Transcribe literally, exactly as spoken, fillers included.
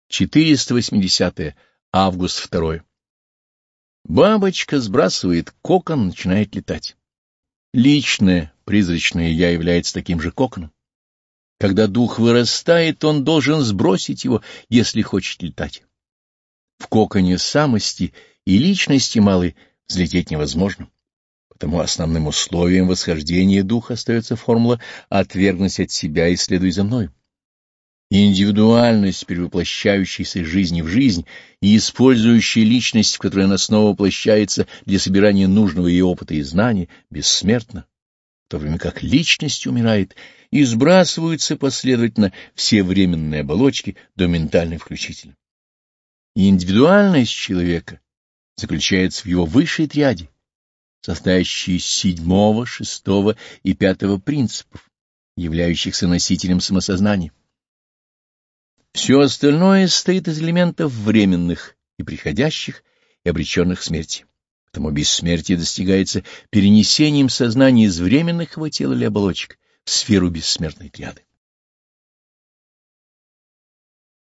четыреста восьмидесятое. Август второй. Бабочка сбрасывает кокон, начинает летать. Личное, призрачное «я» является таким же коконом. Когда дух вырастает, он должен сбросить его, если хочет летать. В коконе самости и личности малой взлететь невозможно. Потому основным условием восхождения духа остается формула «отвергнуть от себя и следуй за мной». Индивидуальность, перевоплощающаяся из жизни в жизнь и использующая личность, в которой она снова воплощается для собирания нужного ей опыта и знания, бессмертна, в то время как личность умирает и сбрасываются последовательно все временные оболочки до ментальной включительно. И индивидуальность человека заключается в его высшей триаде, состоящей из седьмого, шестого и пятого принципов, являющихся носителем самосознания. Все остальное состоит из элементов временных и приходящих, и обреченных к смерти. Потому бессмертие достигается перенесением сознания из временных его тел или оболочек в сферу бессмертной триады.